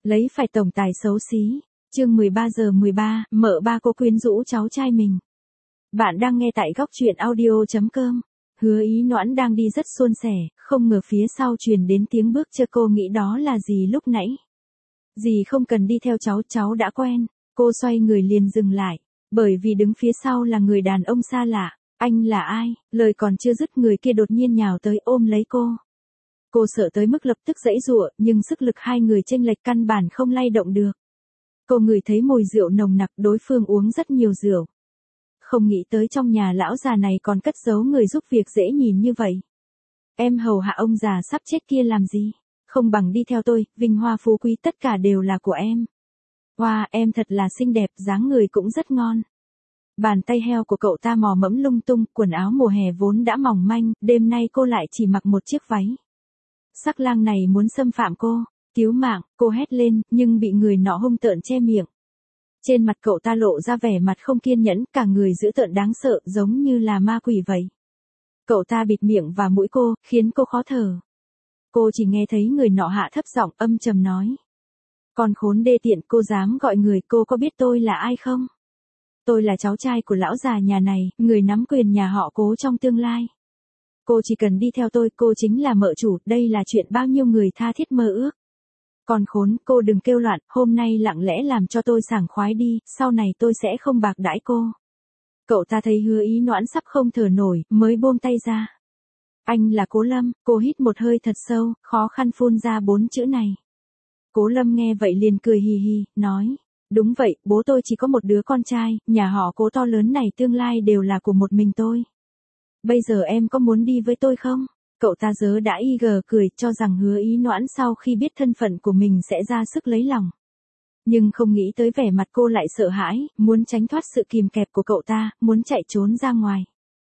Lấy phải tổng tài xấu xí. Chương 13:13, mợ ba cô quyến rũ cháu trai mình. Bạn đang nghe tại góc truyện audio.com. Hứa Ý Noãn đang đi rất suôn sẻ, không ngờ phía sau truyền đến tiếng bước chân. Cô nghĩ đó là dì lúc nãy. Dì không cần đi theo cháu đã quen. Cô xoay người liền dừng lại, bởi vì đứng phía sau là người đàn ông xa lạ. Anh là ai? Lời còn chưa dứt người kia đột nhiên nhào tới ôm lấy cô. Cô sợ tới mức lập tức giãy giụa, nhưng sức lực hai người chênh lệch căn bản không lay động được. Cô ngửi thấy mùi rượu nồng nặc, đối phương uống rất nhiều rượu. Không nghĩ tới trong nhà lão già này còn cất giấu người giúp việc dễ nhìn như vậy. Em hầu hạ ông già sắp chết kia làm gì? Không bằng đi theo tôi, vinh hoa phú quý tất cả đều là của em. Wow, em thật là xinh đẹp, dáng người cũng rất ngon. Bàn tay heo của cậu ta mò mẫm lung tung, quần áo mùa hè vốn đã mỏng manh, đêm nay cô lại chỉ mặc một chiếc váy. Sắc lang này muốn xâm phạm cô, cứu mạng, cô hét lên, nhưng bị người nọ hung tợn che miệng. Trên mặt cậu ta lộ ra vẻ mặt không kiên nhẫn, cả người dữ tợn đáng sợ, giống như là ma quỷ vậy. Cậu ta bịt miệng và mũi cô, khiến cô khó thở. Cô chỉ nghe thấy người nọ hạ thấp giọng âm trầm nói. Con khốn đê tiện, cô dám gọi người, cô có biết tôi là ai không? Tôi là cháu trai của lão già nhà này, người nắm quyền nhà họ Cố trong tương lai. Cô chỉ cần đi theo tôi, cô chính là mợ chủ, đây là chuyện bao nhiêu người tha thiết mơ ước. Còn khốn, cô đừng kêu loạn, hôm nay lặng lẽ làm cho tôi sảng khoái đi, sau này tôi sẽ không bạc đãi cô. Cậu ta thấy Hứa Ý Noãn sắp không thở nổi, mới buông tay ra. Anh là Cố Lâm, cô hít một hơi thật sâu, khó khăn phun ra 4 chữ này. Cố Lâm nghe vậy liền cười hì hì, nói. Đúng vậy, bố tôi chỉ có một đứa con trai, nhà họ Cố to lớn này tương lai đều là của một mình tôi. Bây giờ em có muốn đi với tôi không? Cậu ta dớ đã cười, cho rằng Hứa Ý Noãn sau khi biết thân phận của mình sẽ ra sức lấy lòng. Nhưng không nghĩ tới vẻ mặt cô lại sợ hãi, muốn tránh thoát sự kìm kẹp của cậu ta, muốn chạy trốn ra ngoài.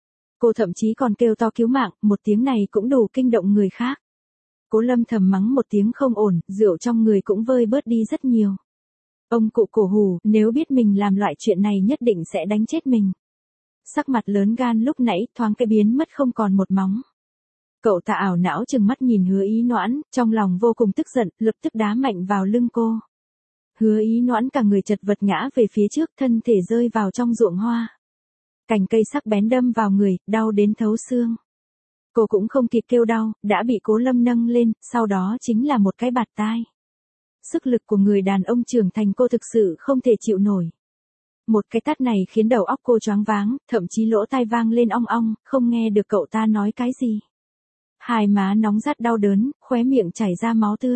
Cô thậm chí còn kêu to cứu mạng, một tiếng này cũng đủ kinh động người khác. Cố Lâm thầm mắng một tiếng không ổn, rượu trong người cũng vơi bớt đi rất nhiều. Ông cụ cổ hủ, nếu biết mình làm loại chuyện này nhất định sẽ đánh chết mình. Sắc mặt lớn gan lúc nãy thoáng cái biến mất không còn một móng. Cậu ta ảo não trừng mắt nhìn Hứa Ý Noãn, trong lòng vô cùng tức giận, lập tức đá mạnh vào lưng cô. Hứa Ý Noãn cả người chật vật ngã về phía trước, thân thể rơi vào trong ruộng hoa. Cành cây sắc bén đâm vào người, đau đến thấu xương. Cô cũng không kịp kêu đau, đã bị Cố Lâm nâng lên, sau đó chính là một cái bạt tai. Sức lực của người đàn ông trưởng thành cô thực sự không thể chịu nổi. Một cái tát này khiến đầu óc cô choáng váng, thậm chí lỗ tai vang lên ong ong, không nghe được cậu ta nói cái gì. Hai má nóng rát đau đớn, khóe miệng chảy ra máu tươi.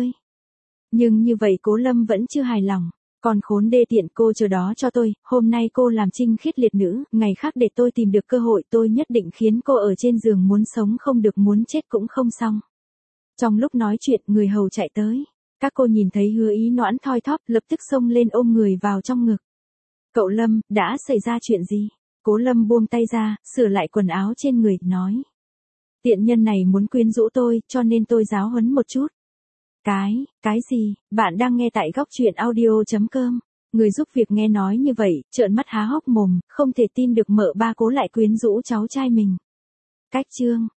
Nhưng như vậy Cố Lâm vẫn chưa hài lòng. Còn khốn đê tiện, cô chờ đó cho tôi, hôm nay cô làm trinh khiết liệt nữ, ngày khác để tôi tìm được cơ hội tôi nhất định khiến cô ở trên giường muốn sống không được muốn chết cũng không xong. Trong lúc nói chuyện người hầu chạy tới. Các cô nhìn thấy Hứa Ý Noãn thoi thóp lập tức xông lên ôm người vào trong ngực. Cậu Lâm, đã xảy ra chuyện gì? Cố Lâm buông tay ra, sửa lại quần áo trên người, nói. Tiện nhân này muốn quyến rũ tôi, cho nên tôi giáo huấn một chút. Cái gì? Bạn đang nghe tại góc truyện audio.com. Người giúp việc nghe nói như vậy, trợn mắt há hốc mồm, không thể tin được mợ ba Cố lại quyến rũ cháu trai mình. Cách chương.